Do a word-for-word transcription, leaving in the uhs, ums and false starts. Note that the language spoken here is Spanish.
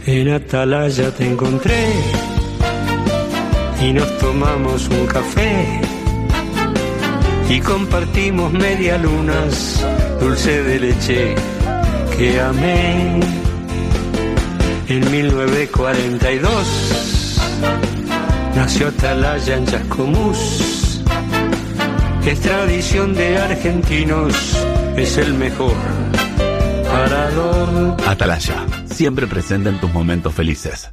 En Atalaya te encontré y nos tomamos un café y compartimos medialunas, dulce de leche que amé. En mil novecientos cuarenta y dos nació Atalaya en Chascomús. Es tradición de argentinos, es el mejor parador. Atalaya, siempre presente en tus momentos felices.